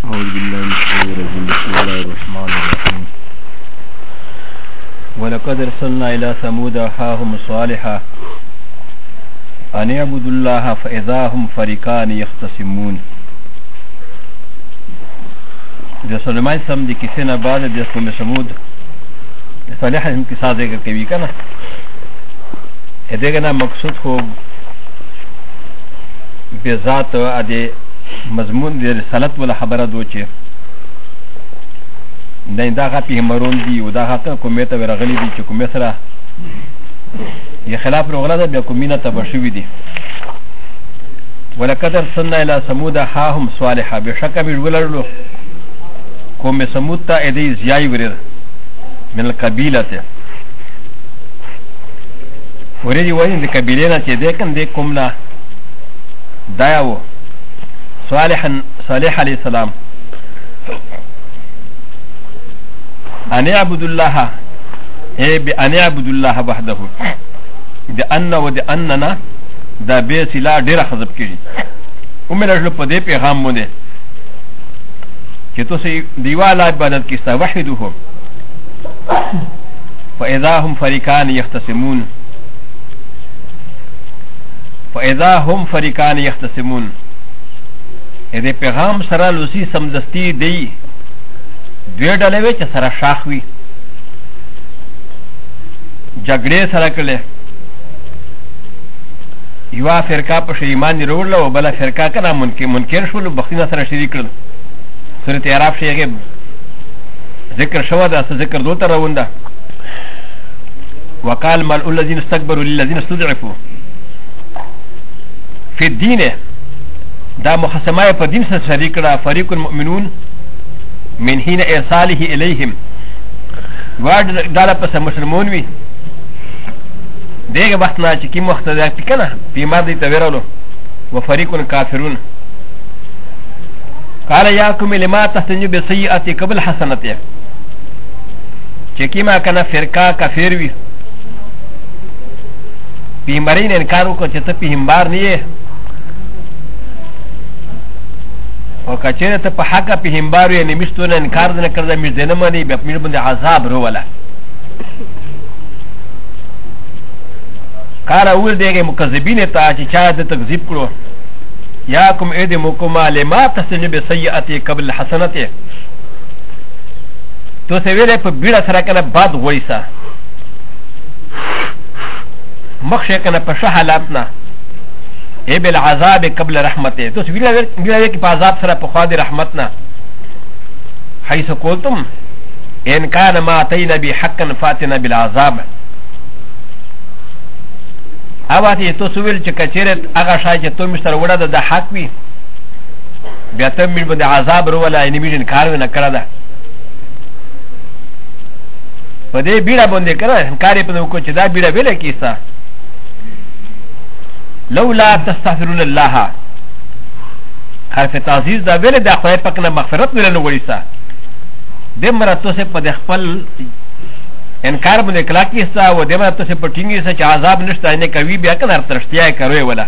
أعوذ بالله من الشيطان الرجيم بسم الله الرحمن الرحيم ولقد أرسلنا إلى ثمود أخاهم صالحا أن اعبدوا الله فإذا هم فريقان يختصمون. د سليمان سم د کیسې نه بعد د قوم ثمود صالح هم کیسه ذکر کوي کنه. دغه نه مقصود خو به ذات د مضمون د رسالت ولا خبره دو چې دا غپی مرون دی او دا هغه کومه ته ورغلی دي چې کومه سره یې خلاف روغله ده بیا کومینه تبشوي دي. ولقد ارسلنا الى ثمود اخاهم صالحا بشک من ولرلو کوم ثمود ته ادي زیای ورر من القبيله ورېدي وایي د قبیله نه چې ده کنه د کومنا دایو صالح عليه السلام أن يعبد الله بأن يعبد الله وحده بأن ودأننا دا بيس لا دير خزب كيري ومن أجل پده پیغام مونه کہ تو سی دیوالا عبادت کستا وحده فإذا هم فريقان يختصمون اده پیغام سره لوسی سمدستی دی دوی ډلې چې سره شاخ وي جګړې سره کړلې یو فرقه په ایمان وروړل او بل فرقه کنه منکر شول بخښنه سره شریک کړل. سورۃ اعراف شیغه ذکر شو دا ذکر دوته راونده وقال مال الذين استكبروا للذين استضعفوا في الدين دا محسمه په دین سره شریک کړه فریق المؤمنون من حين ارساله اليهم وارد دا په مسلمون وي دغه وخت نه چې کی مختلف کنه بیمار دي تورلو وفريق کافرون قال ياكم لما تستنجوا بسيئه قبل حسنته چې کیما کنه فرقه کافر وي بیمارین انکار وکړي چې ته پیغمبر نه یې او کچره ته په حق په همبارو یې نمیشتونه انکار نه کړل مې دنه باندې په مې باندې عذاب وروله. قال اول دغه مکذبین ته چې چا د تکذیب کړو یا کوم اې د مکما لما تسجب سیئاته قبل حسنته تو څه ویلې په بیړه سره کنه بعد وایسا مخشه کنه په شحالات نه ابل عذاب قبل رحمته تو سویلا کی عذاب سره په خوا د رحمتنا حيث قلتم ان كان ما اتينا بحقا فاتنا بالعذاب اواتی تو سویل چې کچره هغه شای چې تو مستر وړه د حق وی بیا ته مې باندې عذاب ورولا یې نمیر انکار نه کړه ده په دې بیړه باندې کړه انکار یې په نو کو چې دا بیړه ویل کیسه لولا تستغفرون الله حرف تعزیز دا ویل دا خدای پاک نه مغفرت ویل نو وړي سا د مراتو سے په خپل انکار باندې کلا کیسا و د مراتو سے پټینګي سا چې عذاب نشته نه کوي بیا کنه ترشتیا کوي ولا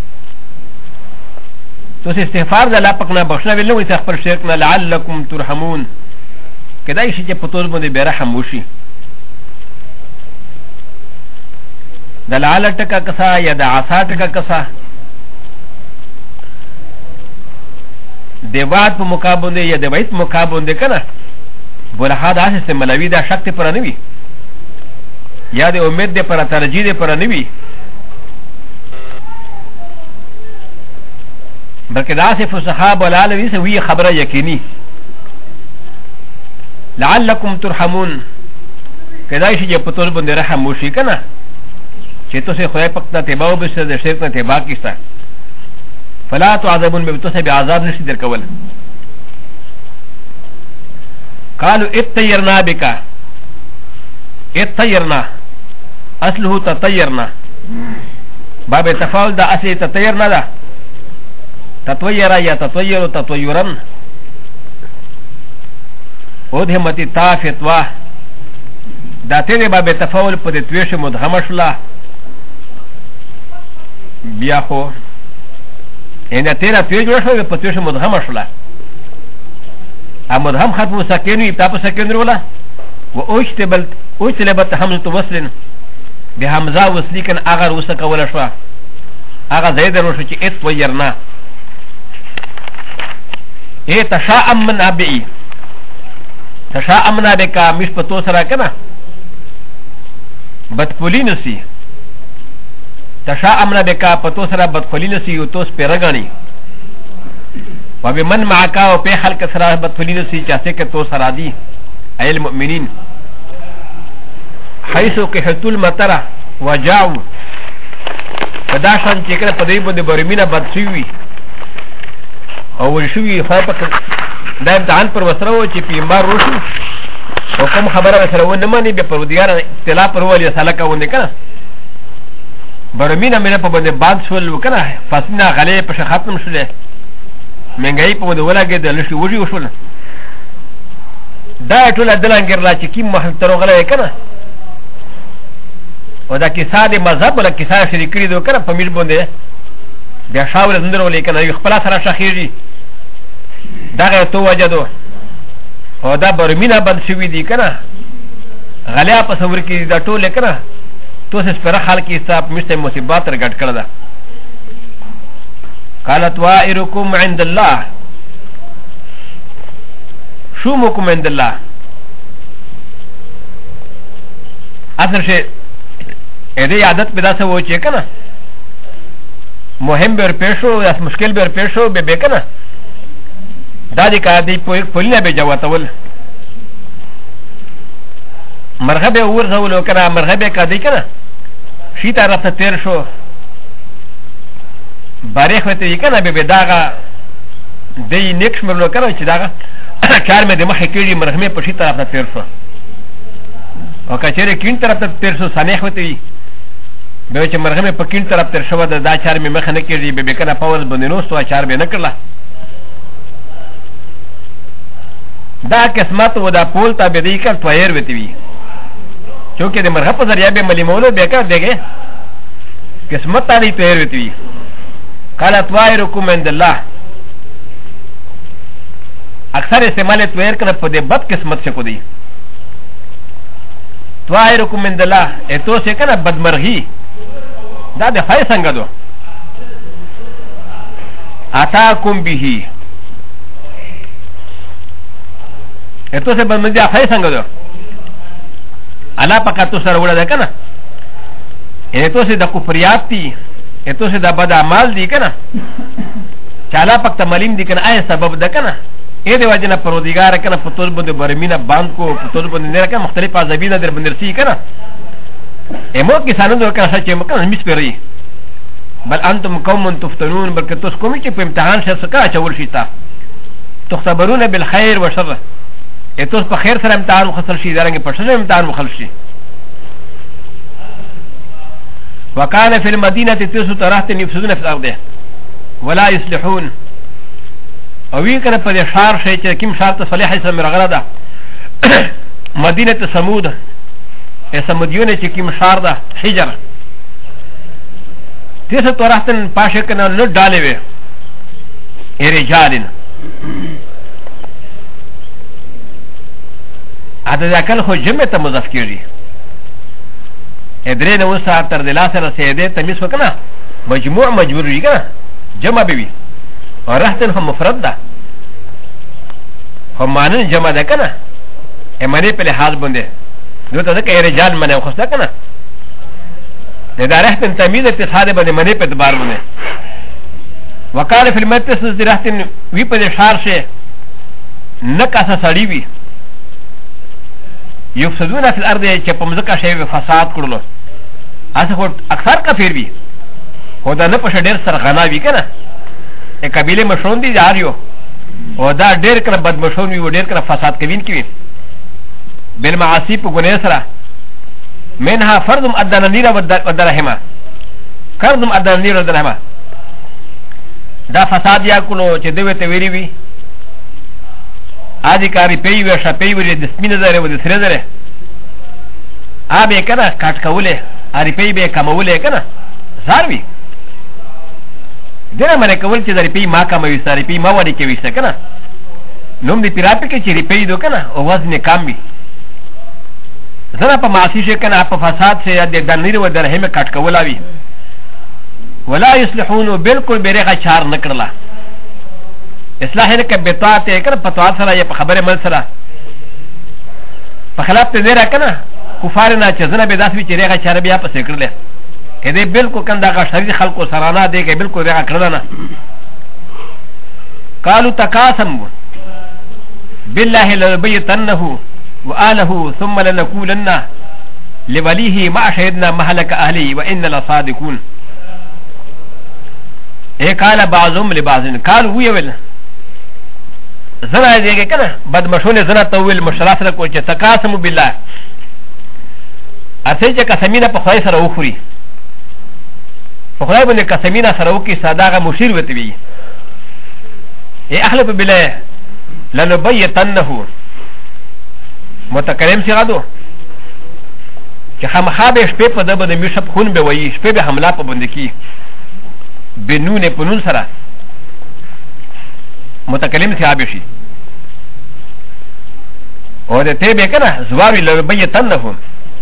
تو سے استغفار د الله پاک نه بخښنه ویل نو خپل شرک نه لعلکم ترحمون کدای شي چې په تور باندې برحم وشي د لعل ټکا کسا یا د عصا ټکا کسا د وعد په مقابله یا د وعید مقابله کنه بلها داسې استعمالوي دا شک ته پر نه وي یا د امید د پر ترجیح د پر نه وي بلکې داسې فصحا بلالوي سه وی خبره یقیني لعلکم ترحمون کدای شي په تور باندې رحم وشي کنه چې تو سے خدای پاک ته تباہ وبسه د شرک نه تباہ کیسه فلا تعذبون به تو سے به عذاب نشي درکول. قالوا اتطيرنا بك اتطيرنا اصله تطيرنا باب تفاعل دا اصل تطيرنا دا تطير یا تطير تطيرا ودهمت تافتوا دا تیرے باب تفاعل په تویش مدغم شولا بیا خو ان تیرا توی جوړ شو په تویش مدغم شولا امد هم ختم ساكن وي تاسو ساكن ولا و اوجتلبت حمزه وصل بحمزه وصلي كان اگر وسك ولا شوا اگر زيد روشو چي ات ويرنا اي تشاءم من ابي تشاءم من ابي کا مش پتو سرا کنا بدپولینسی تشاءم من ابي کا پتو سرا بدپولینسی او توس پیرغانی و بمن معك و په خلق سرا بدپولینسی چاسه که تو سرا دی اي المؤمنين حيث كحتول مطر وجاو فدا شان چې کله په دې باندې برمینه بد شوی او ورشوی خو په دا امتحان پر وسره و چې پیمبار روشو او کوم خبره سره ونه مانی به پرودګار اطلاع پر ولې سالکه ونه کنه برمینه مې په باندې باد شول وکنه فاسنه غلې په ختم شوله منګای په باندې ولګې د لشي وږي وشول دا ټول دلانګر لا چې کیم محترم غلې کنه و دا کیسا د مذهب ولا کیسا شریکری دو کنه په میر باندې بیا شاول زندر ولې کنه یو خپل سره شخیږي دا تو وجدو او دا برمینه بند شوی دی کنه غلیا په صبر کې دا ټول کنه تو سس پر حال کې حساب مشته مصیبات رګټ کړه دا قالت وائرکم عند الله شومکم عند الله اصل شی ادي عادت پیدا سو چې کنه مهم بر پیشو یا مشکل بر پیشو به کنه دا دي کا دی پولینا به جواتول مرغبه ورزول کنه مرغبه کا دی کنه شي طرف ته تیر شو باریخ وته کنه به داغه دی نیکس مرلو کنه چې داغه کار مې د مخه کېږي مرغمه په شي طرف ته تیر شو او کچېره کین طرف ته تیر شو سانیخ وته به چې مرغمه په کین طرف تر شو دا چار مې مخه نه کېږي به کنه پاول باندې نو ستو چار به نه کړلا دا قسمت و دا پول تا به دی کر تویر وتی وی چونکه د مرغه په ذریعہ به ملي مولو به کار دیګه قسمت تا دی تویر وتی وی قال توایرکم عند الله اکثر استعمال تویر کنه په دې بد قسمت څخه کو دی توایرکم عند الله اتو څه کنه بدمرغي دا د فای څنګه دو اتاکم به esto se puede decir a Faisango. Ala Pakato Sarawala de Cana. Esto se da Kufriati, esto se da Badamal de Cana. Chala Pakamalim de Cana, I sabab de Cana. Ede Vajana Prodigara Cana, Potosbo de Baramina Banco, Potosbo de Neraca, Mostrepa Zabina de Bendersi Cana. Emoki Sanando Cana Sachemacan, Misperi. But Antum Common Tuftanun, Berketos Committee, Pimtahan Shasaka, Chawulshita. Toxabaruna Belhair was Sara. اتوس په خیر سره امتحان وخسر شي درنګ په شنه امتحان وخل شي وکانه فی المدینه تسو ترحت نفسون فی الارض ولا یصلحون او وی کنه په شهر شي چې کوم شهر ته صالح سره مرغله ده مدینه سمود سمودیونه چې کوم شهر ده حجر تسو ترحت پاشه کنه نو ډالې وي رجالین هذا ذاكل هو جمعة مذكري ادرينا وسع تردلاسة سيدة تميس وكنا مجموع مجبوري كنا جمع بيبي ورحتن هم مفرد ده هم مانن جمع ده كنا اماني پل حال بنده دو تذك اي رجال منه وخصده كنا ده رحتن تميز اتصال بنده مني پل دبار بنده وقال في المتسس دي رحتن وي پل شار شه نکاسا سڑی وی يفسدون في الارض يچپمزکا شی فساد کړلو اسه خو اکثر کافر وی خو دا نه پښه ډیر سرغنا وی کنه ا قبيله مشون دي جاریو او دا ډیر کړه بد مشون وی ډیر کړه فساد کوین کی بل معاصی په ګناه سره منها فرض ادنانیر ودرهما فرض ادنانیر ودرهما دا فساد یا کولو چې دوی ته ویری وی ادي کاری پی وی شپی وی د سپینه زره و د سره زره ا به کنه کټ کوله اری پی به کموله کنه زاروی دغه مله کول چې زری پی ما کموي ساری پی ما وړي کوي څه کنه نوم دی پیراپی که چی ریپی دو کنا او وزن کام بی زنا پا معاسی شے کنا پا فساد سے دی دنیر و درہم کٹ کولا بی ولا یصلحونو بالکل بیرغا چار نکرلا اصلاح نکا بطاعت کنا پتوات سرا یا پا خبر مل سرا پا خلاف تی دیرا کنا کفارنا چه زنا بیداس بی چی ریغا چار بیا پا سکر لے که دی بالکل کن داغا شریر خلقو سرانا دے که بالکل ریغا کردنا قالوا تقاسموا بالله لنبيتنه وآله ثم لنقولن لوليه ما شهدنا مهلك أهله وإن لصادقون اے قال بعضهم لبعض قالوا ويول زنا دیگه کنه بد مشون زنا تویل مشراف رکو چې تقاسموا بالله اته چې قسمینا په خدای سره وخوري په خدای باندې قسمینا سره وکي صداقه مشیر وته وي اے اهل بالله لنبيتنه متکلم سی غدو چې خامخابه شپې په دبه د میشپ خون به وایي شپې به حمله په بند کی بنون پنون سره متکلم سی ابشي او د ته به کنه زواري لنبيتنه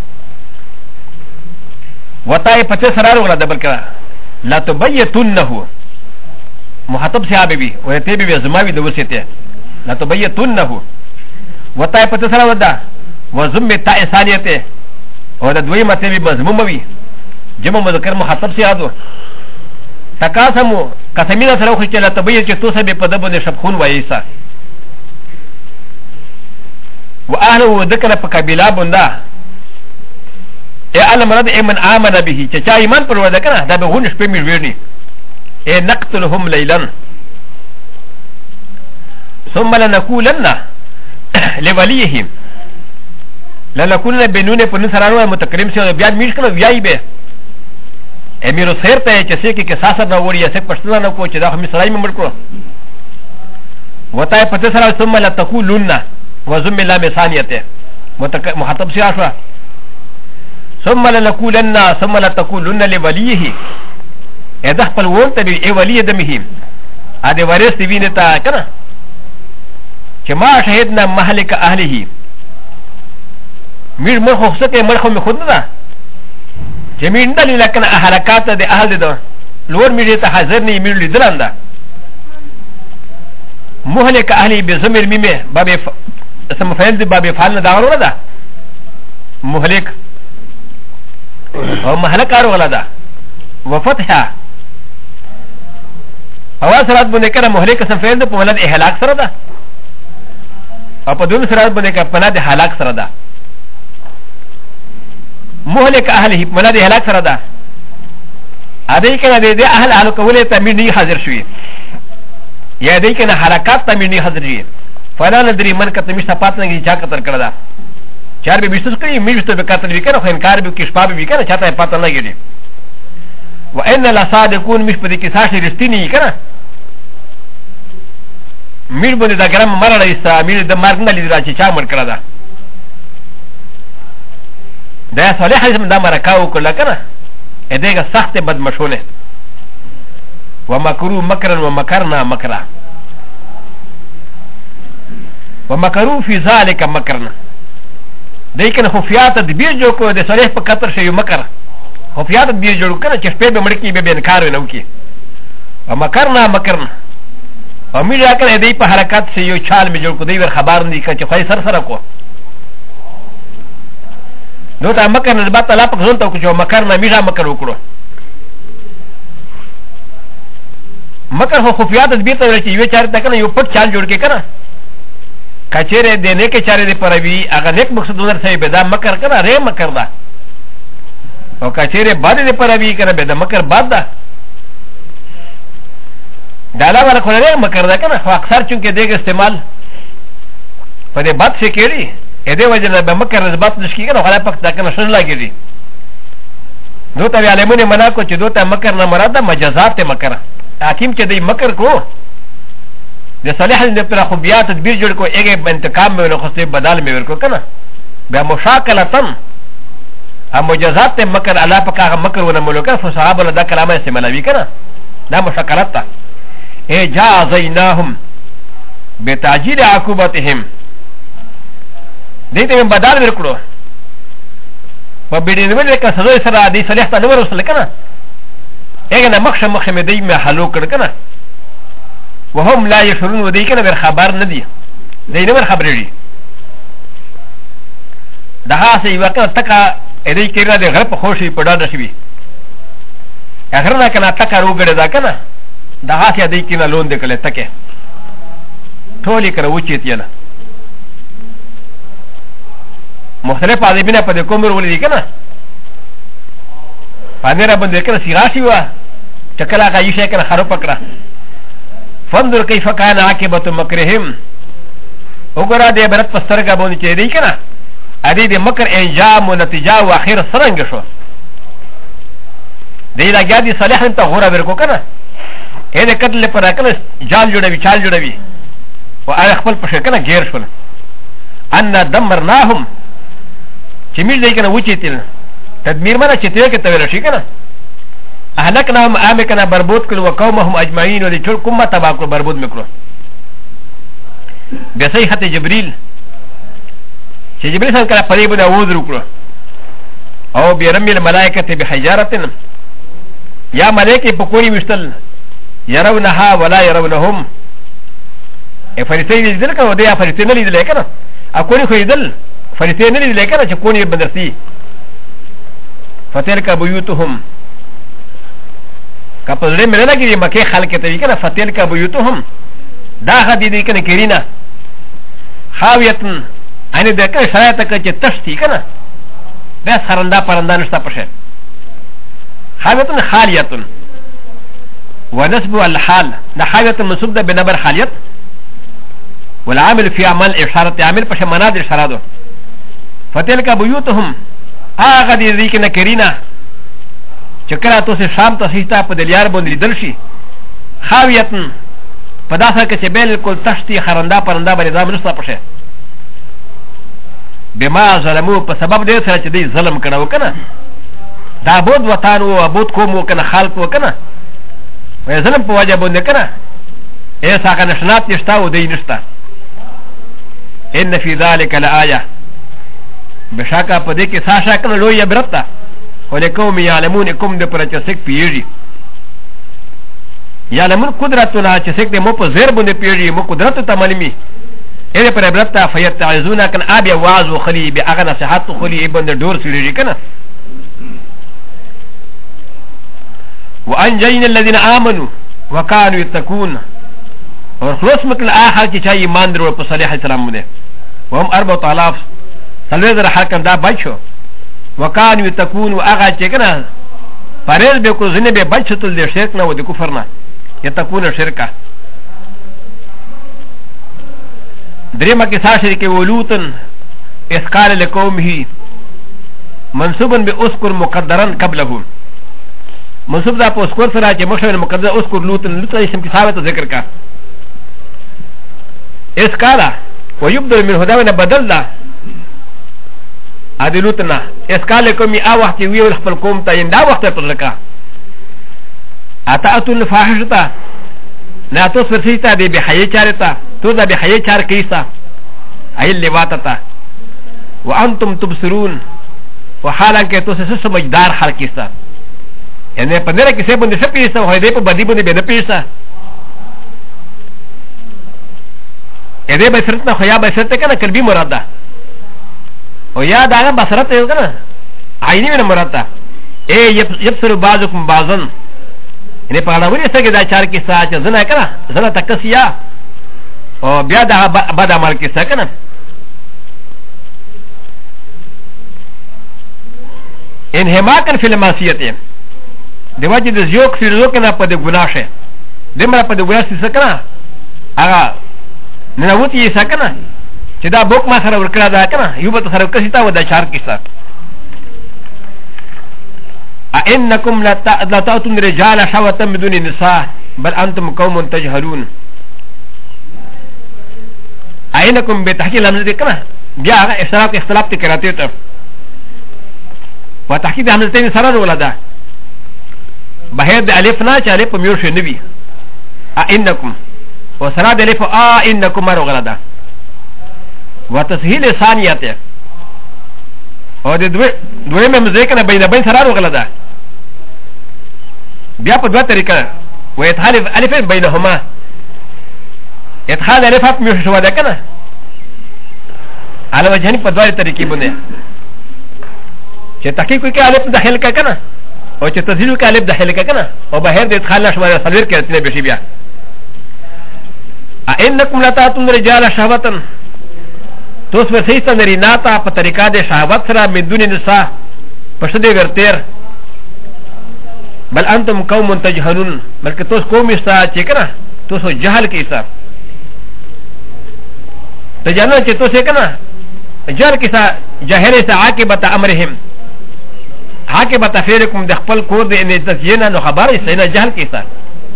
وتاي پته سره ولا دبل کړه لا تبيتنه مخاطب سی ابي او ته به زماوي د وسته لا تبيتنه وتاي پتسرا ودا وزم تا ثانيته او د دوی مته به مضموموي جمع مذکر مخاطب سی ادو تقاسمو قسمینا سره خو چې لا تبي چې تو سبه په دبه شبخون وایسا واهله ذکر په قبيله بندا اي علم رد من امن به چې چا ایمان پر ودا کنه دا به غون شپه می ویرني اي نقتلهم ليلا ثم لنقولن لوليهم لنقولن بنون پنسرانو متکلم سے بیان میش کنه ویای به امیر خیر ته چې سې کې ساسر نو وړي چې پښتنه نو کو چې دا هم سړی ممر کړو وتاي پته سره ثم لتقولن وزم لا مثانيته مخاطب سی اشوا ثم لنقولن ثم لتقولن لوليه اذا خپل ورته ای ولی دمه ا دې ورث دی وینه تا کنه چې ما شهدنا مهلك اهله میر مر خو څه مر خو می خود نه چې مين دلیل کنه حرکات د اهل ده لور میر ته حاضر نه میر لیدلاندا مهلك اهله بزمر میمه باب اسم فعل دی باب فعل دا ورو ده مهلك او مهلك ار ولا ده وفتحه اول سرات باندې کنه مهلك اسم فعل ده په ولادت اهلاك سره ده او په دویم سرات باندې کنه په ولادت هلاك سره ده مهلك اهله په ولادت هلاك سره ده ا دې کنه د اهل کوله تعمیر نه حاضر شوی یا دې کنه حرکات تعمیر نه حاضر شي فلا ندري من کته مش صفات نه چا کتر کړه ده چار به بيستس کوي مې بيستو به کتر وکړه خو انکار به کې شپه به وکړه چاته پته نه لګیږي وان لصادقون مش په دې کې ساشه رښتینی کړه میر باندې دا ګرام مرړ ایستا میر د مرګ نه لیدل چې چا مړ کړه ده دا صالح حزم دا مرکاو کړه کنه ا دېګه سخت بدمشونه ومکروا مکرا ومکرنا مکرا ومکروا في ذلك مکرنا دیکن خفیات تدبیر جو کو د صالح په قطر شی مکر خفیات تدبیر جوړ کړه چې په مړکی به انکار ونه وکي ومکرنا مکرنا امیر راکړه دې په حرکت سے یو چال می جوړ کو دی ور خبر نه کړي چې خای سر سره کو نو ته مکر نه بات الله په ځون ته کو چې مکر نه میرا مکر وکړو مکر خو خفیات تدبیر ته ورچې یو چار تک نه یو پټ چال جوړ کې کنه کچره دې نه کې چاره دې پروي هغه نیک مقصد ور سره به دا مکر کنه ری مکر دا او کچره بعد دې پروي کنه به دا مکر بعد دا دالا والا کوله مکر دا کنه خو اکثر چونکه دغه استعمال په دې بات څخه کېږي ا دې وجه نه به مکر نسبت نشي کنه خلای پک دا کنه شن لاګي نو ته علمونه منا کو چې دوته مکر نه مراد مجازات ته مکر حاکم چې دې مکر کو د صالح د پر خوبيات تدبیر جوړ کو ایګه انتقام مې له خصه بدل مې ورکو کنه بیا مشاکلتن ا مجازات ته مکر الله پک هغه مکر ونه ملوکه فصحاب له دا کلامه استعمالوي کنه دا مشاکلت ته اے جازیناهم بتعجيل عقوبتهم ديت من بدال ورکړو په بیډینول کې سزا سره دې صالح ته نور وصل کنه اګه مخشه مې دې مې حلو کړ کنه وهم لا يشعرون ودي کنه بر خبر نه دي دې نه بر خبرې دي دغه سي وکړه تکا دې کېره دې غرب خوشي په ډاډه شي اخر نه کنه تکا روګړه دا کنه دغه سي دې کینه لون دې کله تکه ټولې کړه وچیت یله مختلف عذابونه په کوم ور ولې کنه باندې را باندې کنه سیراشي وا چکلا کا یشه کنه خرو پکړه فندر کیف کان عاقبت مکرهم وګرا دې برت پسترګه باندې چې دی کنه ا دې د مکر انجام او نتیجه او اخر سرنګ شو دې راګیا دي صالح ته غوړه ورکو کنه اې دې کتل پر کنه جال جوړوي چال جوړوي او ا خپل په شکل غیر شول ان دمرناهم چې میر دی کنه وچیتل تدمیر مانا چې ته کې تویل شي کنه اهلکناهم امکنا بربود کړو وقومهم اجمعین ولې ټول کومه تباہ کړو بربود میکړو بصیحه جبريل چې جبريل څنګه کړه پرې بده وځ وکړو او بیرمل الملائکه بحجاره یا ملائکه په کوی مشتل يرونها ولا يرونهم فريسين لیدل کنه دی فريسين نه لیدل کنه اكوني خو لیدل فريسين نه لیدل کنه چې کونی بدرسي فتلك بيوتهم كابزري ملنا كي مكي خلق تريكنا فتلك بيوتهم دا غدي دي كنا كرينا خاويتن اني دكا شرايطك كي تشتي كنا بس خرندا پرندا نشتا پشه خاويتن خاليتن ونسب الحال دا خاويتن منصوب ده بنبر خاليت والعامل في عمل اشاره عامل پشه مناد اشاره فتلك بيوتهم هغه دې کې نه کرینا چې کله تاسو شام ته سیتا په دلیار باندې لیدل شي خاویتن په داسه کې چې بالکل تشتی خرندا پرندا باندې ځام نشته پشه بما ظلمو په سبب دې سره چې دې ظلم کړو کنه دا بود وطن او بود کوم کنه خلق وکنه وې ظلم په وجه باندې کنه ایسا کنه نشنات نشتا او دې نشتا ان فی ذلک لآیه بشاکا پدې کې ساشا کنه لوی عبرت ولکوم یعلمون کوم د پر چې سک پیږي یعلمون قدرتنا چې سک د مو په زیر باندې پیږي مو قدرت ته معلومي اې پر عبرت فیتعذون کن ابي واز وخلی باغ نصيحت خلی ابن دور سړي کنه وانجين الذين امنوا وكانوا يتقون اور خلاص مکل اخر چې چا ایمان درو په صالح السلام باندې وهم 4000 سلوزر حکم دا بچو وکان یتکون واغا چکنه پرز به کو زنه به بچتل د شرک نه و د کفر نه یتکون شرکا درېما کې ساشری کې ولوتن اسقال لقومه منصوبا باذكر مقدرا قبله منصوب دا په اذكر سره چې مخه مقدر اذكر لوتن لوتن اسم کې ثابت ذکر کا اسقال ويبدل من هدانا بدل دا ادلوتنا اسقال کومي ا وخت وی خپل قوم ته اندا وخت پر لکا اتاتو الفاحشه لا تو سرسيتا دي بحي چارتا تو دا بحي چار کیسا اي لواتتا وانتم تبصرون وحالا که تو سمجدار حال کیسا یعنی پندره کیسه بند سپیسا و هده پا بدی بند بید پیسا اده بسرتنا خویا بسرت کنا قلبی مراد ده و یا داغا بسرت ہے کنا عینی من مراد ده ای یبسر بازکم بازن یعنی پاڑاوری سکے دا چار کسا چا زنا کنا زنا تکسیا و بیا دا بد عمل کسا کنا انحماقا فی المعصیت دیواجی دا زیوک فی رزو کنا پا دا گناہ شے دیمرا پا دا گناہ سی سکنا آغا ننوتی یہ سکنا چی دا بوک ما سر ورکڑا دا کنا یو بتا سر کسی تا و دا چار کسا اَإِنَّكُمْ لَتَأْتُونَ رِجَالَ شَهْوَةً مِنْ دُونِ النِّسَاءِ بَلْ أَنْتُمْ قَوْمٌ تَجْهَلُونَ اَإِنَّكُمْ بتحقیق حمزه کنا بیا اشتراک اختلاف تی کراتے تا و تحقیق حمزتین سران ولادا بحیر دا علیف نا چا علیف میوش نبی اَإِنَّكُمْ وسرا د الف انكم مر غلدا وتسهيل ثانيه او د دوی ممزه کنه بین بین سرا غلدا بیا په دوه طریقه و ادخال الف بينهما ادخال الف مش شو ده کنه على وجهني په دوه طریقې باندې چې تحقیق کې الف داخل کا کنه او چې تسهيل کې الف داخل کا کنه او بهر د ادخال نشو ده سلویر کې نه بشي بیا انکم لتاتون رجال شهوتن توس ورسېست نری ناتا په طریقه د شهوت سره من دون نساء پښته دی ورتیر بل انتم قوم تجهلون بلکې توس قوم استا چې کنه توس جهل کې استا تجهل چې توس کنه جهل کې استا جاهل استا عاقبت امرهم عاقبت فعلكم د خپل کور د ان تزینا نو خبر استا نه جهل کې استا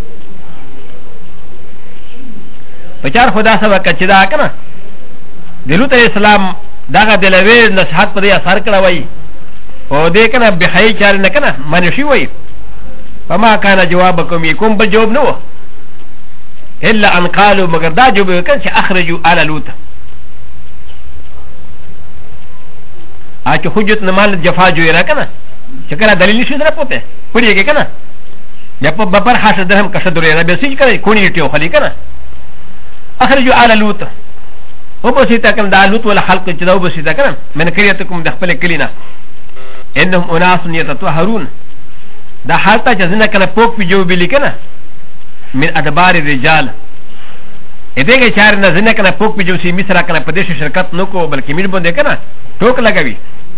پچار خدا سره کچې دا کنه د لوط علیہ السلام دغه د لوی نصحت په دې اثر کړه وای او دې کنه بحی چار نه کنه منشي وای فما كان جوابكم يكون بالجواب نو الا ان قالوا مگر دا جواب كان اخرجوا على لوط اچ حجت نمال جفا جو را کنه چکر دلیل شي سره پته پړیږي کنه بیا په ببر حاصل درهم کښه درې را به سې کړي کونی ټیو خلی کنه اخرجوا على لوط وبسيطه كان دا لوط ولا خلق چې دا وبسيطه کنه من کریتکم د خپل کلینا انهم اناس يتطهرون دا حالتا چې زنه کنه پوک پی جو بلی کنه من ادبار الرجال اته کې چار نه زنه کنه پوک پی جو سی مصر کنه پدیش شرکت نو کو بلکې مين باندې کنه ټوک لګوي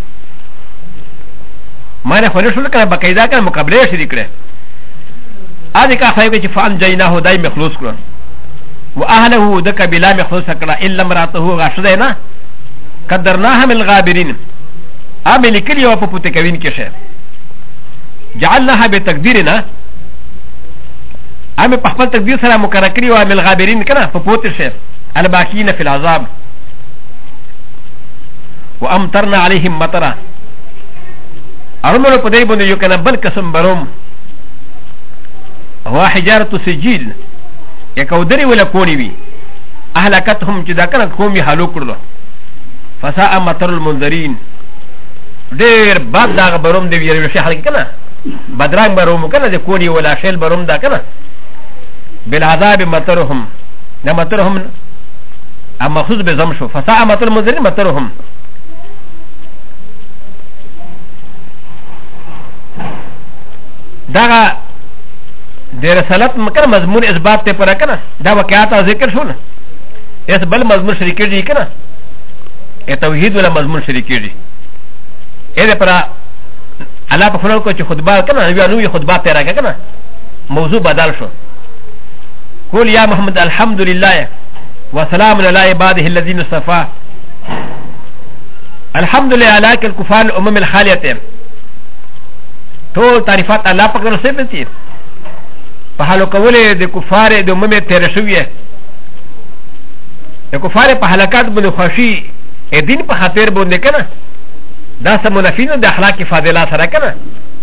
مانه خو نه شول کنه بقایدا کنه مقابله شریک کړي اځه کا خایو چې فان جینا هو دای مخلوص کړو واهله د کبلا مخلوص کړه الا امراته غشده نه قدرناها من الغابرين عامل کلی او په پته کوین کې شه جعلناها بتقديرنا عامل په خپل تقدیر سره مقرر کړی او عامل غابرين کنه په پوت شه الباقین فی العذاب وامطرنا عليهم مطرا ارمل په دې باندې یو کنه بل قسم بروم هو حجاره سجيل يكودري ولا كوني بي اهلكتهم چې دا کنه قومي هالو کړلو فساء مطر المنذرين ډېر بد دا بروم دی ویل شي حل کنه بدرنګ بروم کنه د کونی ولا شیل بروم دا کنه بالعذاب مطرهم نه مطرهم اما خذ بزم شو فساء مطر المنذرين مطرهم دا د رسالت مکر مضمون اثبات ته پر کنه دا واقعات ذکر شو نه اس بل مضمون شریک دی کنه ا توحید ولا مضمون شریک دی ا دې پر الله په فرق کې خطبه کنه بیا نو خطبه ته راګه کنه موضوع بدل شو قول يا محمد الحمد لله وسلام على عباده الذين اصطفى الحمد لله على الكفار الامم الخاليه ټول تعریفات الله پاک نو صفت دي په حالو کوله د کفار د امم تیر شویه د کفار په حلقات باندې خوشي ا دین په خاطر باندې کنه دا سمونافین د اخلاق فاضله سره کنه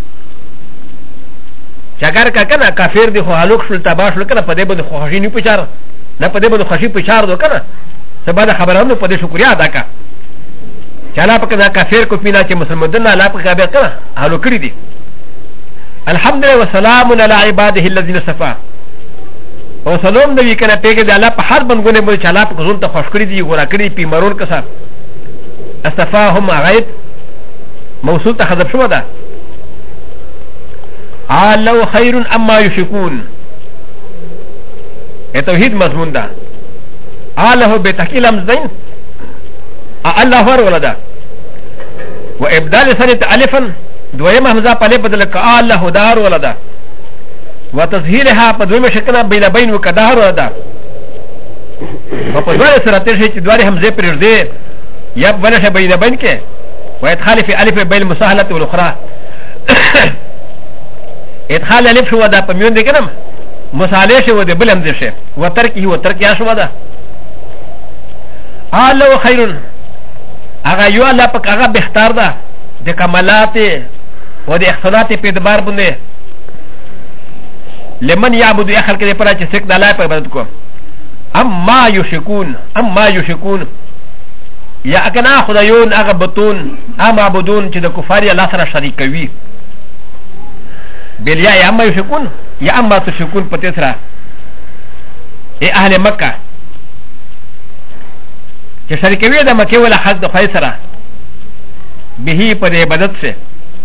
چاګر کا کنه کافر دی خو حلوق شل تباش کنه په دې باندې خوشي نه پچار نه په دې باندې خوشي پچار دو کنه سبا د خبرانو په دې شکریا ادا کا چاله په کنه کافر کو پینا چې مسلمانانو الله په کابه کنه حلو کړی دي الحمد لله وسلام على عباده الذين صفا او سلام دی کنه پیګه د الله په هر بنګونه باندې چاله په ځون ته خوش کړی دي ګورا کړی پی مرون کسا استفاهم غیب موصول ته حذف شو ده علو خير اما يشكون التوحيد مضمون ده علو بتحقيل امزين الله هو ولدا وابدال سنه الفا دويم همزه پله بدل ک الله دار ولدا وتسهيلها بدويم شکنا بين بين وكدار ولدا په دوه سره تر شي چې دوه همزه پر دې یا بلشه بين بين کې ويدخل في الف بين المساهله والاخرى ادخال الف شو ده په میون دي کنه مساله شو ده بلم دي شه وترکه وترکه شو ده الله خير اغه یو الله پاک هغه بهتر ده د کمالات و د احسانات په اعتبار باندې لمن يعبد اخر کې پر چې سک د الله په عبادت کو اما يشركون یا اکنا خدایون اغا بطون اما معبودون چې د کفار الله سره شریک کوي بل یا اما يشركون یا اما تشركون په تسرا ای اهل مکه چې شریک کوي د مکه ولا حق د خدای سره به په عبادت سره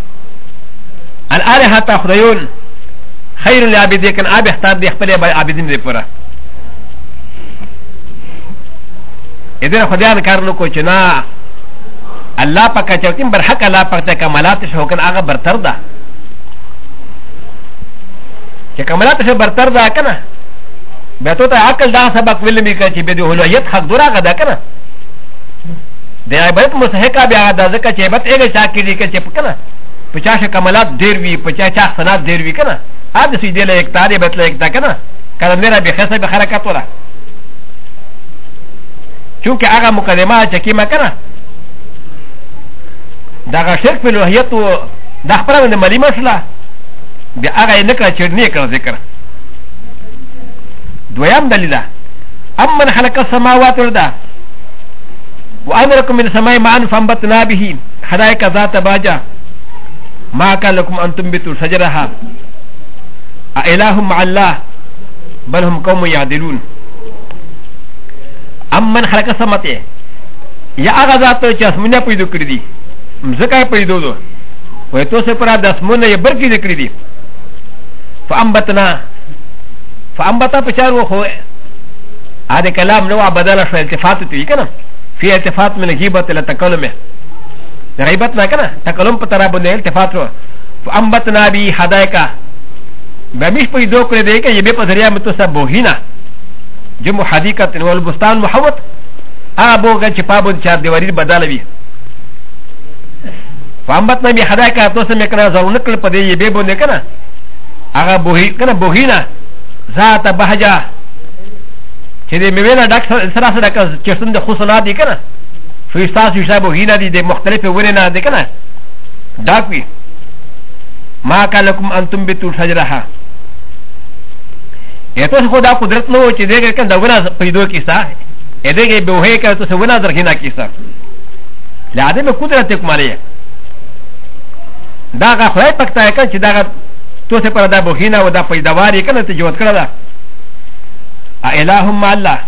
الالهه خدایون خیر العابدین کن اب اختار دی خپل عابدین دی پورا اذن خدایان کار نو کو چې نا الله پاک چې تیم بر حق الله پاک ته کمالات شو کن هغه برتر ده چې کمالات شو برتر ده کنه به ته عقل دا سبق ویل می کړي چې به د اولویت حق دراغه ده کنه د عبادت مستحق بیا دا ځکه چې عبادت یې چا کړي چې کنه 50 کمالات ډیر وی 50 سنات ډیر وی کنه ا د سیدې له یک تارې بتل یک دا کنه کله میرا به خسه به حرکت ولا چونکه هغه مقدمه چې کیما کنه دا شرک په لوهیت او د خپل د ملي مسله بیا هغه نه کړ چې نه کړ ذکر دویم دلیل امن خلق السماوات والارض وامركم من السماء معا فانبتنا به حدائق ذات باجا ما كان لكم ان تنبتوا شجرها اله مع الله بل هم قوم يعدلون امن خلق السماوات يا اغذات چاسمنه پیدا کړی دي مزکای پیدا دو وای تو سه پر داسمنه یې برکی کړی دي فانبتا پچارو خو هذا كلام نوع بدل شو التفات تيكنا في التفات من الغيبة الى تكلمه غيبتنا كنا تكلم بترابون التفات فانبتنا بي حدائق بمش بيدو كل ذلك يبي بذريعه متسبوهنا جمع حديقة والبستان محوط ابو غن شبابو شاب ديواري بدل بي فانبتنا بي حدائق توسم كنا زونكل بدي يبي بون كنا اغا بوهي كنا بوهينا ذات بهجه چې د میوه ډاک سره سره چې څنګه خصوصات دي کنه فیستاس حسابو هینا دي د مختلفه ونه نه دي کنه ډاک وي ما کلکم انتم بتو شجرها اته خو دا قدرت نو چې دغه کنه دونه پیدا کیسه دغه به وه کړه ته ونه درخینه کیسه لاده به قدرت کوماله دا غا خدای پکته کنه چې دا تو څه پر دا بوهینا و دا پیداوار کنه ته جوړ کړه دا اللهم الله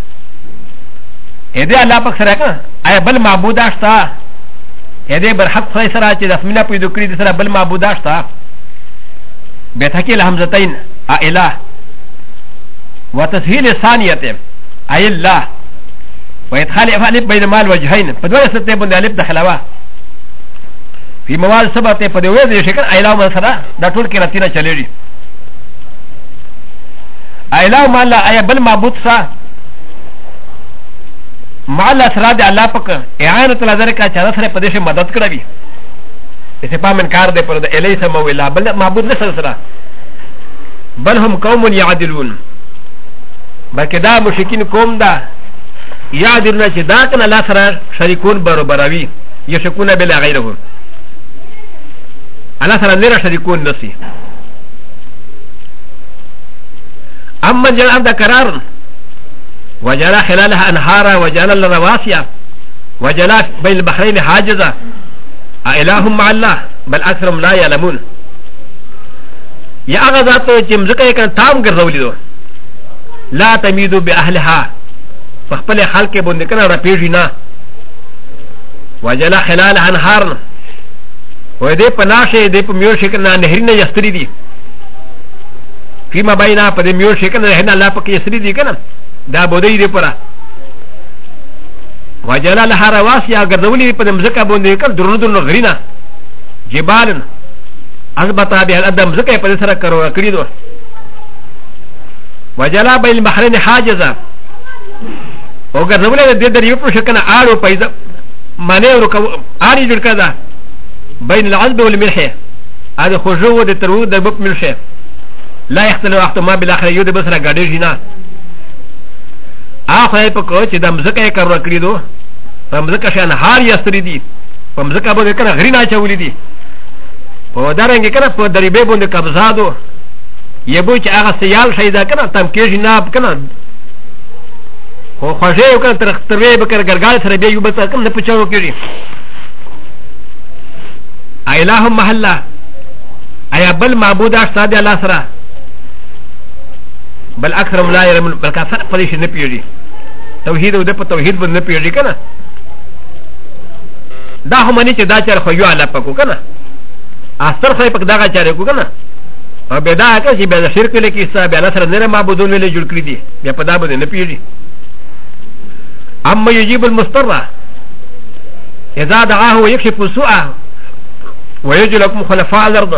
اذا الله پاک سره کنه اي بل معبود اشتا اذا بر حق خدای سره چې د اسمنه پیدا کړی د سره بل معبود اشتا به تکیل حمزتين اله وتسهيل ثانيه اي الله ويدخل الف بين مال وجهين فدوه ستې باندې الف دخلوا في موال سبته په دوه دې شکل اله من سره دا ټول کې راتینه چلېږي اله ما لا اي بل معبود سا ما لا سره د الله پاک اعانت نظر کا چا سره په دې مدد کړی اسه په من کار دې پر د الیس مولا بل معبود نه سره بل هم قوم يعدلون بلکې دا مشرکین قوم دا يعدلون چې دا کنه الله سره شریکون برابروي یشکون بلا غیره الله سره نه شریکون نسی اما جل عبد قرار وجل خلالها انهارا وجل الرواسي وجل بين البحرين حاجزا اله مع الله بل اكثرهم لا يعلمون يا اغذات جمزكا كان تام غروليدو لا تميدوا باهلها فخبل خلق بندكنا رپيجنا وجل خلالها انهارا ودي پناشه دي پميوشكنا نهرين يستري دي فيما بينا پد ميور شكن هنا لا پک يسري دي كنا دا بودي دي پرا وجلال حرواسيا غرولي پد مزكا بوندي كن درودن غرينا جبال اثبتا به الادم زكا پد سره کرو کړي دو وجلا بين البحرين حاجزا او غرولي د دريو پر شكن اړو پيدا مانيورو اړي جوړ کړه بين العذب والملح هذا خجو د ترو د بپ ملشه لا يختلف وقت ما بالاخره يود بسرا غاډي جنا اخره په کو چې د مزکه کار وکړي دو په مزکه شان هار یستری دي په مزکه باندې کنه غرینا چولې دي په دارنګ کنه په دریبه باندې قبضه دو یبو چې هغه سیال شي دا کنه تم کې جناب کنه خو خوږه یو کنه تر وی بکر ګرګال سره به یو بل کوم نه پچاو کړي ایلهم محله ایا بل معبود اشتاد الله سره بل اکثر لا يرمن بل کثر پدې نه پیږي توحید او د په توحید باندې نه پیږي کنه دا هم نه چې دا چر خو یو الله پکو کنه اثر خو پک دا چاره کو کنه او به دا که چې به شرک لکه حساب الله سره نه معبودون ویلې جوړ کړی دي بیا په دا باندې نه پیږي اما يجيب المضطر اذا دعاه ويكشف السوء ويجعل لكم خلفاء الارض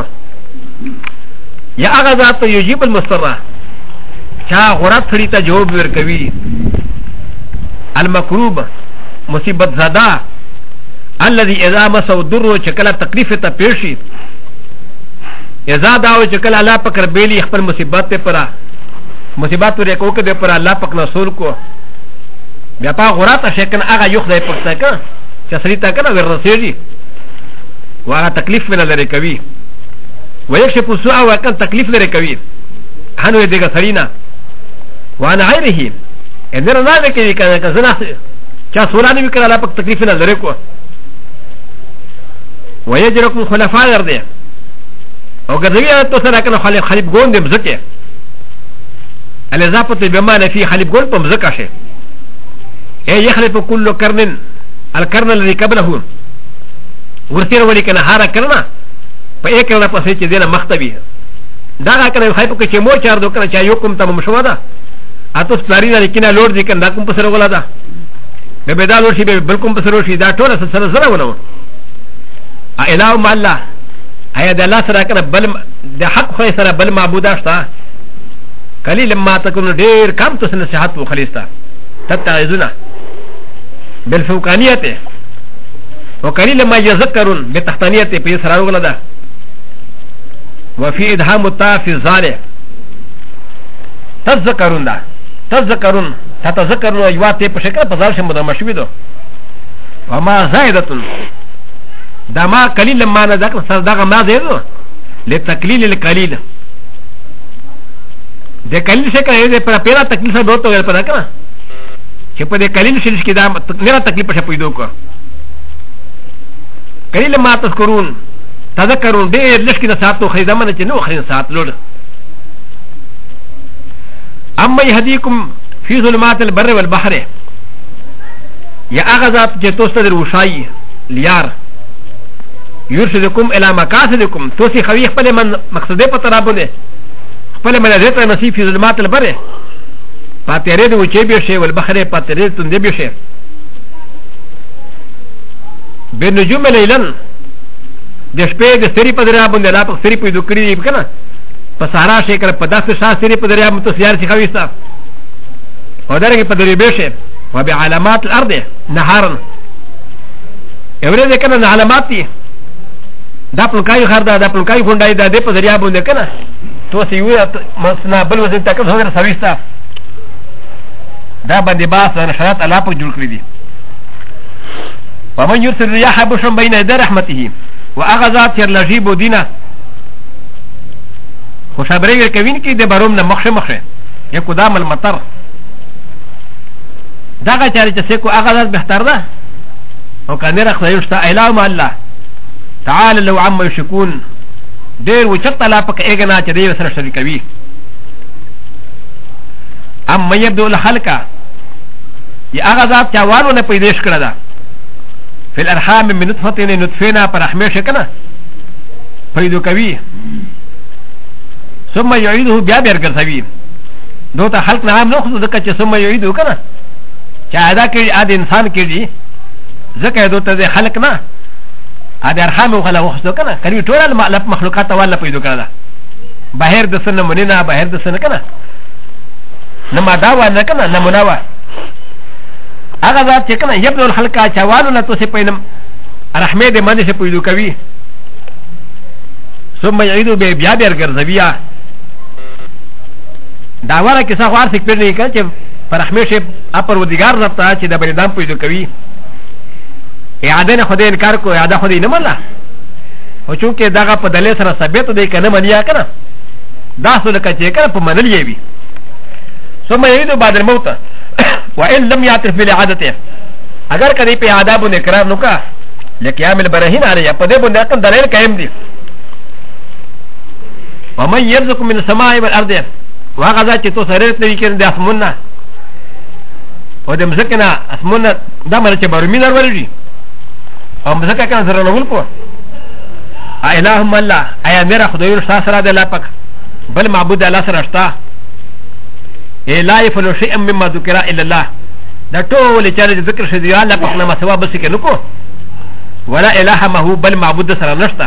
يا اغذات يجيب المضطر چا غرات سړي ته جواب ورکوي المکروب مصیبت زده الذي اذا مسو الضر چکله تکلیف ته پیشي اذا داو چکله الله پکر بیلی خپل مصیبت ته پرا مصیبت ورې کوکه د پر الله پک رسول کو بیا په غرات شکن هغه یو خدای پک تک چې سړي ته کنه ورسېږي وهغه تکلیف نه لري کوي ويكشف السوء وكان تكليف لري كوي هنو يدغ سرينا وانا غيره ان انا نادك كان كزنا چا سولاني وكلا لا پک تکلیف نه لري کو ويجركم خلفاء الارض او غزوی تو سره کنه خلیف ګون دې مزکه الاضافه بما في خلیف ګون په مزکه شي اي يخلف كل قرن القرن الذي قبله ورسره ولي کنه هارا کرنا په یک نه پسې چې دینه مختبي دا کنه خای په چې مو چار دو کنه چا یو کوم ته مشوا ده اته سپلاری نه کینه لوړ دي کنه دا کوم په سره ولا ده به بدال ورشي به بل کوم په سره ورشي دا ټول سره سره ونه ا الهو ما الله ایا د الله سره کنه بل د حق خو سره بل معبود اشتا قلیل ما تكون ډیر کم تو نصيحت و خلیصتا تتعذنا بالفوقانیته وقليل ما يذكرون بتحتانيته في سرار ولدا وفي ادهام التا في الظالع تذكرون دا تذكرون تتذكرون ايواتي بشكل بزار شمد مشويدو وما زائدة دا ما قليل ما نذكر صدق ما زيدو لتقليل القليل ده قليل شكل هذا پر پیرا تکلیف دوتو ور پر کنا چې په دې قليل شریش کې دا نه تکلیف په پیدو کو قليل ما تذكرون تذكرون دير لشكي نساتو خيزامنا جنو خرين سات لود اما يهديكم في ظلمات البر والبحر يا اغذات جتوست الوشاي ليار يرشدكم الى مقاصدكم توسي خوي خپل من مقصده پترابونه خپل من رته نصيب في ظلمات البر پاتره دو چي بيشه والبحر پاتره تند بيشه بنجوم ليلن د شپې د سری په دریا باندې لا په سری په دوه کړی دی کنه په سارا شي کړ په داسې شاه سری په دریا مت سیار شي خويستا او درګه په دریا بشه و بعلامات الارض نهارا اوره ده کنه علامات دي دا په کای خردا دا په کای فونډای دا د په دریا باندې کنه تو سی یو مسنا بل وزن تک زغره خويستا دا باندې باس نه شرط الله په جوړ کړی دي ومن يرسل الرياح بشرا بين يدي رحمته واغذات يرلجيب دينا خوشابري كوين كي دي بروم مخشه مخشه يكو دام المطر داغا چاري چسيكو اغذات بهتر ده وكان رخ يشتا اله ما الله تعالى لو عما يشكون دير وچت لا پك ايغنا چ دي سره شريكوي اما يبدو الخلق يا اغذات چاوانو نه پیدائش کړه ده في الارحام من نطفه نطفنا برحمه شكنا فيدو كوي ثم يعيده بيابير كرسوي دوتا خلق نعم نخص ذكا ثم يعيده كنا شاهدا كي عاد انسان كي ذكا دوتا ذي خلقنا عاد ارحام وخلا وخصو كنا كريم طول مخلوقات والا فيدو كنا باهر دسن مننا باهر دسن كنا نما داوا نكنا نمناوا اغا ذات چکنا یبدو الخلقا چوالو نا تو سے پینم رحمه دے مانے سے پیدو کوي ثم يعيدو بے بیا بیر گرزویا داوارا کسا خوار سک پیر نہیں کن چه پر رحمه سے اپر ودگار ربطا چه دا بریدام پیدو کوي اعاده نه خود انکار کو اعاده خود نمالا او چونکه داغا پا دلی سر ثبت دے کنه منیا کنا دا سو لکا چه کنا پا منل یوی ثم يعيدو بعد الموت وان لم يعترف بالعادته اگر کدی په آداب و اقرار نو کا لقيام البراهين عليه په دې باندې اقل دلیل قائم دي ومن يرزق من السماء والارض وغذا چې تو سره نوي کړي د اسمنه او د مزکنه اسمنه د مر چې بارمي در ورږي او مزکه کنه سره نو ولکو الہم الله ایا میرا خدای سره د الله پاک بل معبود الله سره شتا لا يفعل شيئا مما ذكر الا الله دا ټول چې ذکر شوی الله پاک نه مسوا بس کې نکو ولا اله ما هو بل معبود سره نشتا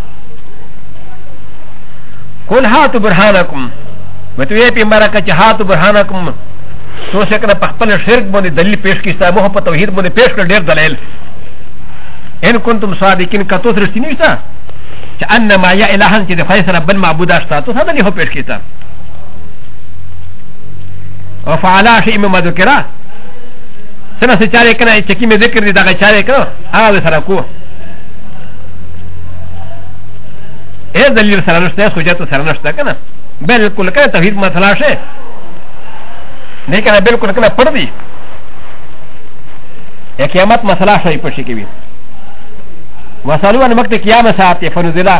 قل هاتوا برهانكم وتوی په مرکه چې هاتوا برهانكم تو څنګه په خپل شرک باندې دلیل پیش کیسته مو په توحید باندې پیش کړ ډیر دلیل ان كنتم صادقين کتو رښتینی وستا چې ان ما یا الهان چې د فیصله بل معبود اشتا تو څنګه نه پیش کیسته وفعل شيء مما ذكر سنه سچاره کنه چې کی مې ذکر دي دا چاره کړه هغه سره کو اے دلیل سره نشته حجت سره نشته کنه بالکل کنه توحید مسله شه نه کنه بالکل کنه پړ دی یا قیامت مسله شي پښې کې وي وصلوا ان وقت قیامت ساعت فنزلا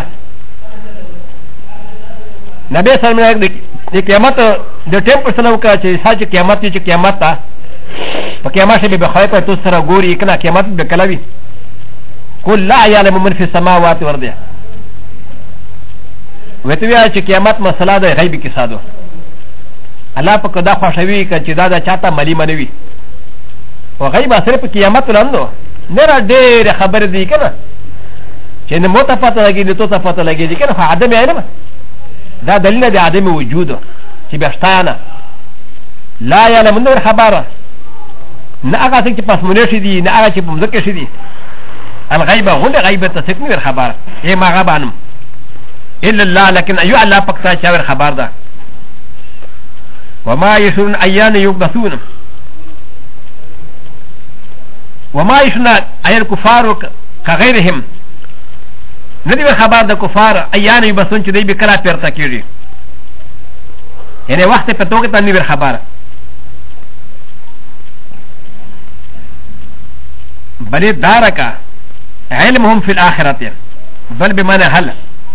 نبی صلی الله علیه وسلم د قیامت د ټیم پر سره وکړه چې ساج قیامت چې قیامت تا په قیامت شي به خای په تو سره ګوري کنه قیامت به کلوي کل لا يعلم من في السماوات والارض وتویا چې قیامت مسله د غیب کې ساده الله په کدا خوشوي چې دا چاته ملي منوي او غیب اثر په قیامت لاندو نه را ډېر خبر دي کنه چې نه مو ته پته لګي نه تو ته پته لګي کنه خو عدم علم دا دلیل دی عدم وجود چې بشتانه لا يعلم من خبره نه هغه څه چې پس مونږ شي دي نه هغه چې په مځکه شي دي الغیبه غل غیبه ته څه نه خبره ای ما غبانم الا الله لكن ايو الله پکتا چاور خبر ده وما يشرون ايان يبثون وما يشرون اي الكفار كغيرهم ندي خبر ده كفار ايان يبثون چې دی به کلا پرتا کیږي یعنی وخت په توګه ته نیو خبر بل دارك علمهم في الاخره بل بمعنى هل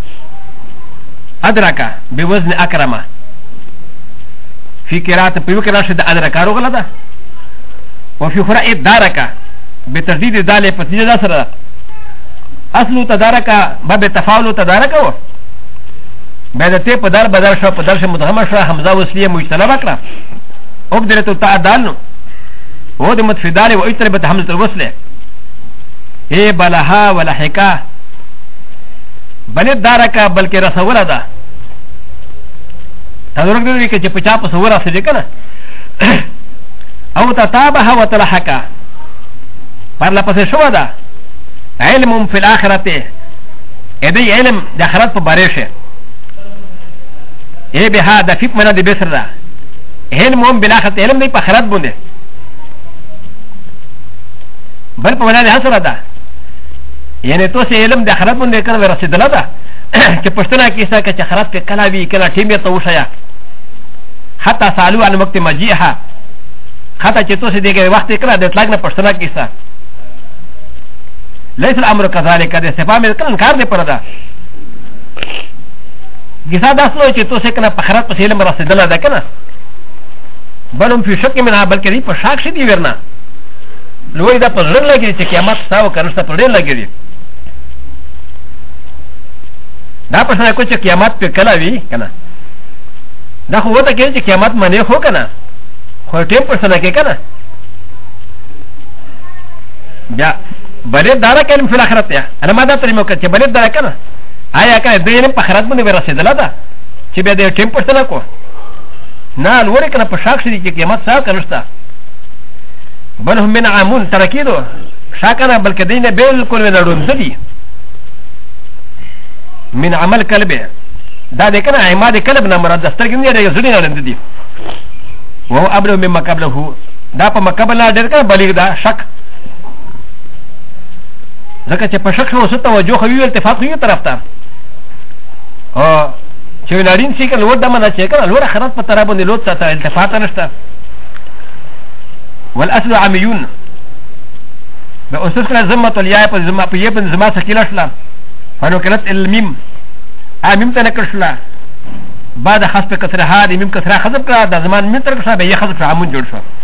أدرك بوزن أكرمه في قراءة بيوكرا شد أدرك رغلة وفي قراءة دارك بتجديد ذلك فتجد أسر أصل تدارك باب تفاول تدارك بعد تي بدار بدار شو بدار شو متهمة شو حمزة وسلية مجتنب أكرا أبدلت التعدال وهو دمت في دالي وإتربت حمزة الوسلة إيه بلها ولا حكاه بلد دارکا بلکې رسوله ده تدرک دی چې په چا په سوره سره کنه او تتابه وتلحقا پر لپسې شو ده علم فی الاخرته اې علم د آخرت په باره شه ای به دا فیک منه دی بسر ده علم بالاخره علم دی په آخرت باندې بل په منه حاصله ده یعنی تو سه علم د آخرت باندې کنه رسیدله ده چې پښتنه کیسه کې چې آخرت په کلا وی کله ټیمه ته وشیا حتی سالو ان وخت مجیها حتی چې تو سه دغه وخت کړه د اطلاق نه پښتنه کیسه ليس الامر كذلك ده سپامه کنه کار دی پردا کیسه داسلو چې تو سه کنه په آخرت په علم رسیدله ده کنه بلهم فی شک منها بلکې دی په شک شدي ورنه لوی دا په ځړ لګی چې قیامت تاو کنه په ډېر لګی دا په څنګه چې قیامت په کلا وی کنه دا خو وته کې چې قیامت منه هو کنه خو ټیم پر څنګه کې کنه بیا بلې دارا کلم فی الاخرت یا انا ما دا ترې مو چې بلې دارا کنه آیا کنه دې په آخرت باندې ورسېدل دا چې بیا دې ټیم پر څنګه کو نه لوري کنه په شاک شې چې قیامت تاو کنه بل هم من عامون ترکیدو شاکنا بلکې دینه بالکل ولرون دي من عمل قلبه دا د کنه عماد قلب نه مراد دسترګ نه دی زړه نه لند دي وهو ابلغ مما قبله دا په مقابله ډېر کنه بلیغ دا شک ځکه چې په شک شو ست توجه خو وی التفاق یو طرف ته او چې ولارین شي کنه ور دمنه چې کنه لور خرات په طرف باندې لوت ته التفاق نشته والاصل عميون باستسكن زمة الياء بزما بيبن زما سكيلشلا فانو كانت الميم ميم تنكرشلا بعد حسب كسرها دي ميم كسرها حذف كلا دا زمان ميم تركشلا بي حذف عمون جوړ شو